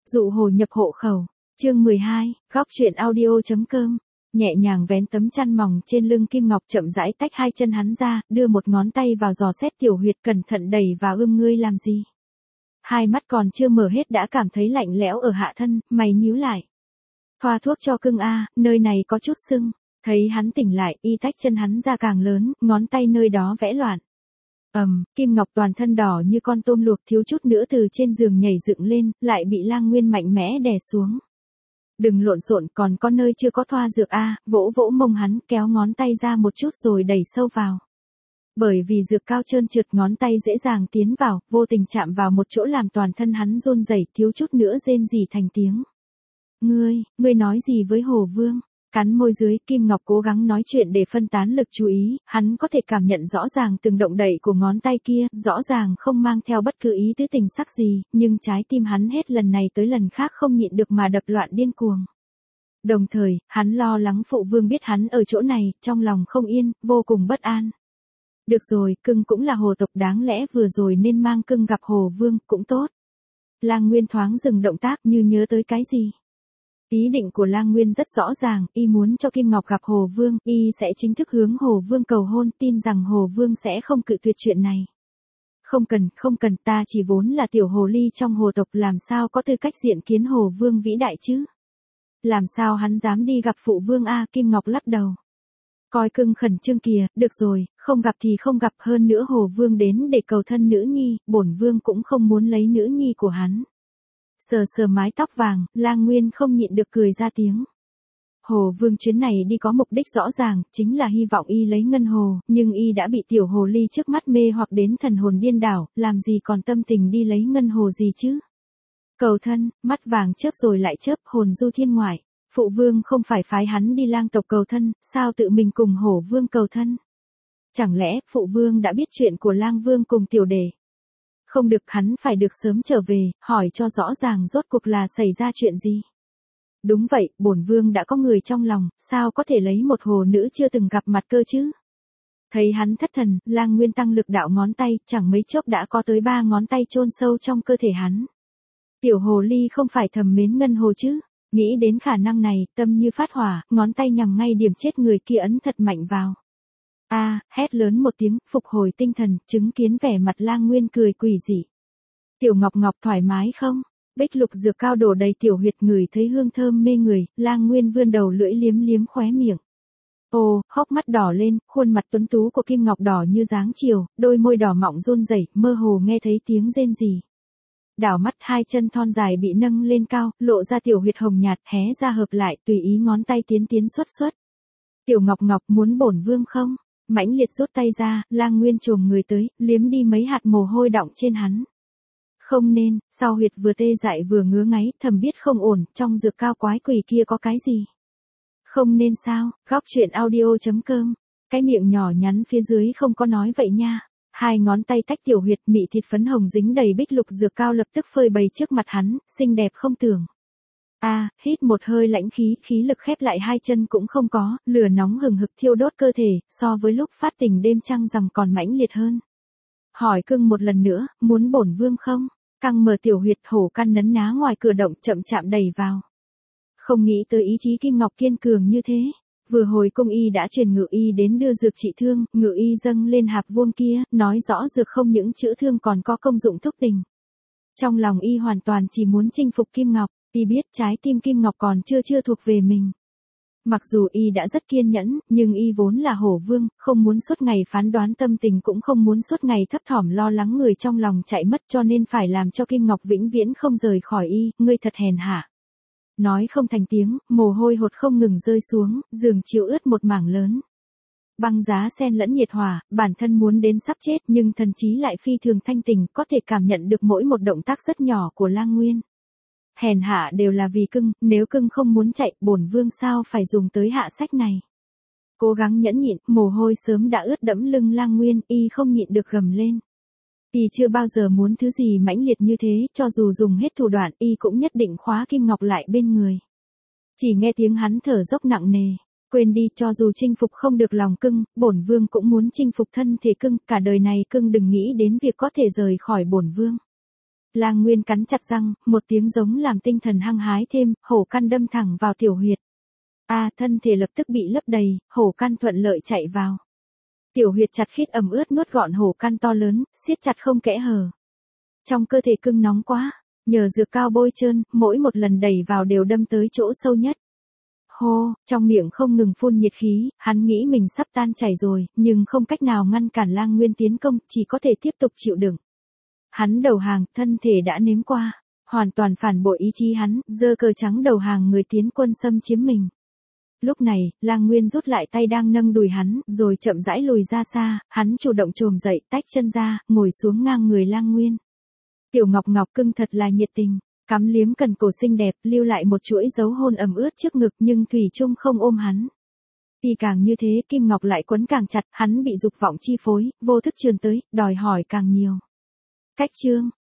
Dụ hồ nhập hộ khẩu. Chương 12, góc truyện audio.com. Nhẹ nhàng vén tấm chăn mỏng trên lưng Kim Ngọc, chậm rãi tách hai chân hắn ra, đưa một ngón tay vào dò xét tiểu huyệt, cẩn thận đẩy vào. Ngươi làm gì? Hai mắt còn chưa mở hết đã cảm thấy lạnh lẽo ở hạ thân, mày nhíu lại. Thoa thuốc cho cưng a, nơi này có chút sưng. Thấy hắn tỉnh lại, y tách chân hắn ra càng lớn, ngón tay nơi đó vẽ loạn. Kim Ngọc toàn thân đỏ như con tôm luộc, thiếu chút nữa từ trên giường nhảy dựng lên, lại bị Lang Nguyên mạnh mẽ đè xuống. Đừng lộn xộn, còn có nơi chưa có thoa dược a. Vỗ vỗ mông hắn, kéo ngón tay ra một chút rồi đẩy sâu vào. Bởi vì dược cao trơn trượt, ngón tay dễ dàng tiến vào, vô tình chạm vào một chỗ làm toàn thân hắn run rẩy, thiếu chút nữa rên rỉ thành tiếng. Ngươi nói gì với Hồ Vương? Cắn môi dưới, Kim Ngọc cố gắng nói chuyện để phân tán lực chú ý, hắn có thể cảm nhận rõ ràng từng động đậy của ngón tay kia, rõ ràng không mang theo bất cứ ý tứ tình sắc gì, nhưng trái tim hắn hết lần này tới lần khác không nhịn được mà đập loạn điên cuồng. Đồng thời, hắn lo lắng Phụ Vương biết hắn ở chỗ này, trong lòng không yên, vô cùng bất an. Được rồi, cưng cũng là hồ tộc, đáng lẽ vừa rồi nên mang cưng gặp Hồ Vương, cũng tốt. Lang Nguyên thoáng dừng động tác như nhớ tới cái gì. Ý định của Lang Nguyên rất rõ ràng, y muốn cho Kim Ngọc gặp Hồ Vương, y sẽ chính thức hướng Hồ Vương cầu hôn, tin rằng Hồ Vương sẽ không cự tuyệt chuyện này. Không cần, ta chỉ vốn là tiểu hồ ly trong hồ tộc, làm sao có tư cách diện kiến Hồ Vương vĩ đại chứ? Làm sao hắn dám đi gặp Phụ Vương a? Kim Ngọc lắc đầu. Coi cưng khẩn trương kìa, được rồi, không gặp thì không gặp, hơn nữa Hồ Vương đến để cầu thân nữ nhi, bổn Vương cũng không muốn lấy nữ nhi của hắn. Sờ mái tóc vàng, Lang Nguyên không nhịn được cười ra tiếng. Hồ Vương chuyến này đi có mục đích rõ ràng, chính là hy vọng y lấy ngân hồ, nhưng y đã bị tiểu hồ ly trước mắt mê hoặc đến thần hồn điên đảo, làm gì còn tâm tình đi lấy ngân hồ gì chứ? Cầu thân, mắt vàng chớp rồi lại chớp, hồn du thiên ngoại. Phụ Vương không phải phái hắn đi lang tộc cầu thân, sao tự mình cùng Hổ Vương cầu thân? Chẳng lẽ Phụ Vương đã biết chuyện của Lang Vương cùng tiểu đệ? Không được, hắn phải được sớm trở về, hỏi cho rõ ràng rốt cuộc là xảy ra chuyện gì. Đúng vậy, bổn Vương đã có người trong lòng, sao có thể lấy một hồ nữ chưa từng gặp mặt cơ chứ? Thấy hắn thất thần, Lang Nguyên tăng lực đạo ngón tay, chẳng mấy chốc đã có tới 3 ngón tay chôn sâu trong cơ thể hắn. Tiểu hồ ly không phải thầm mến ngân hồ chứ? Nghĩ đến khả năng này, tâm như phát hỏa, ngón tay nhằm ngay điểm chết người kia, ấn thật mạnh vào. Hét lớn một tiếng, phục hồi tinh thần, chứng kiến vẻ mặt Lang Nguyên cười quỷ dị. Tiểu Ngọc thoải mái không? Bích lục dược cao đổ đầy tiểu huyệt, ngửi thấy hương thơm mê người, Lang Nguyên vươn đầu lưỡi liếm khóe miệng. Hốc mắt đỏ lên, khuôn mặt tuấn tú của Kim Ngọc đỏ như dáng chiều, đôi môi đỏ mọng run rẩy, mơ hồ nghe thấy tiếng rên rỉ. Đảo mắt, hai chân thon dài bị nâng lên cao, lộ ra tiểu huyệt hồng nhạt, hé ra hợp lại, tùy ý ngón tay tiến xuất. Tiểu Ngọc muốn bổn Vương không? Mãnh liệt rút tay ra, Lang Nguyên chồm người tới, liếm đi mấy hạt mồ hôi đọng trên hắn. Không nên, sau huyệt vừa tê dại vừa ngứa ngáy, thầm biết không ổn, trong dược cao quái quỷ kia có cái gì? Không nên sao? Góc truyện audio.com. Cái miệng nhỏ nhắn phía dưới không có nói vậy nha. Hai ngón tay tách tiểu huyệt, mị thịt phấn hồng dính đầy bích lục dược cao lập tức phơi bày trước mặt hắn, xinh đẹp không tưởng. Hít một hơi lãnh khí lực khép lại hai chân cũng không có, lửa nóng hừng hực thiêu đốt cơ thể, so với lúc phát tình đêm trăng rằm còn mãnh liệt hơn. Hỏi cưng một lần nữa, muốn bổn Vương không? Căng mở tiểu huyệt, hổ căn nấn ná ngoài cửa động, chậm chạm đẩy vào. Không nghĩ tới ý chí Kim Ngọc kiên cường như thế. Vừa hồi cung y đã truyền ngự y đến đưa dược trị thương, ngự y dâng lên hạp vuông kia, nói rõ dược không những chữa thương còn có công dụng thúc tình. Trong lòng y hoàn toàn chỉ muốn chinh phục Kim Ngọc, y biết trái tim Kim Ngọc còn chưa thuộc về mình. Mặc dù y đã rất kiên nhẫn, nhưng y vốn là Hổ Vương, không muốn suốt ngày phán đoán tâm tình, cũng không muốn suốt ngày thấp thỏm lo lắng người trong lòng chạy mất, cho nên phải làm cho Kim Ngọc vĩnh viễn không rời khỏi y. Ngươi thật hèn hạ. Nói không thành tiếng, mồ hôi hột không ngừng rơi xuống, giường chiếu ướt một mảng lớn. Băng giá xen lẫn nhiệt hỏa, bản thân muốn đến sắp chết nhưng thần trí lại phi thường thanh tình, có thể cảm nhận được mỗi một động tác rất nhỏ của Lang Nguyên. Hèn hạ đều là vì cưng, nếu cưng không muốn chạy, bổn Vương sao phải dùng tới hạ sách này. Cố gắng nhẫn nhịn, mồ hôi sớm đã ướt đẫm lưng Lang Nguyên, y không nhịn được gầm lên. Y chưa bao giờ muốn thứ gì mãnh liệt như thế, cho dù dùng hết thủ đoạn, y cũng nhất định khóa Kim Ngọc lại bên người. Chỉ nghe tiếng hắn thở dốc nặng nề. Quên đi, cho dù chinh phục không được lòng cưng, bổn Vương cũng muốn chinh phục thân thể cưng, cả đời này cưng đừng nghĩ đến việc có thể rời khỏi bổn Vương. Lang Nguyên cắn chặt răng, một tiếng giống làm tinh thần hăng hái thêm, hổ căn đâm thẳng vào tiểu huyệt. Thân thể lập tức bị lấp đầy, hổ căn thuận lợi chạy vào. Tiểu huyệt chặt khít ẩm ướt nuốt gọn hổ căn to lớn, siết chặt không kẽ hở. Trong cơ thể cưng nóng quá, nhờ dược cao bôi trơn, mỗi một lần đẩy vào đều đâm tới chỗ sâu nhất. Hô, trong miệng không ngừng phun nhiệt khí, hắn nghĩ mình sắp tan chảy rồi, nhưng không cách nào ngăn cản Lang Nguyên tiến công, chỉ có thể tiếp tục chịu đựng. Hắn đầu hàng, thân thể đã nếm qua, hoàn toàn phản bội ý chí hắn, giơ cờ trắng đầu hàng người tiến quân xâm chiếm mình. Lúc này, Lang Nguyên rút lại tay đang nâng đùi hắn, rồi chậm rãi lùi ra xa, hắn chủ động chồm dậy, tách chân ra, ngồi xuống ngang người Lang Nguyên. Tiểu Ngọc Ngọc cưng thật là nhiệt tình, cắm liếm cần cổ xinh đẹp, lưu lại một chuỗi dấu hôn ẩm ướt trước ngực nhưng thủy chung không ôm hắn. Vì càng như thế, Kim Ngọc lại quấn càng chặt, hắn bị dục vọng chi phối, vô thức trườn tới, đòi hỏi càng nhiều. Cách chương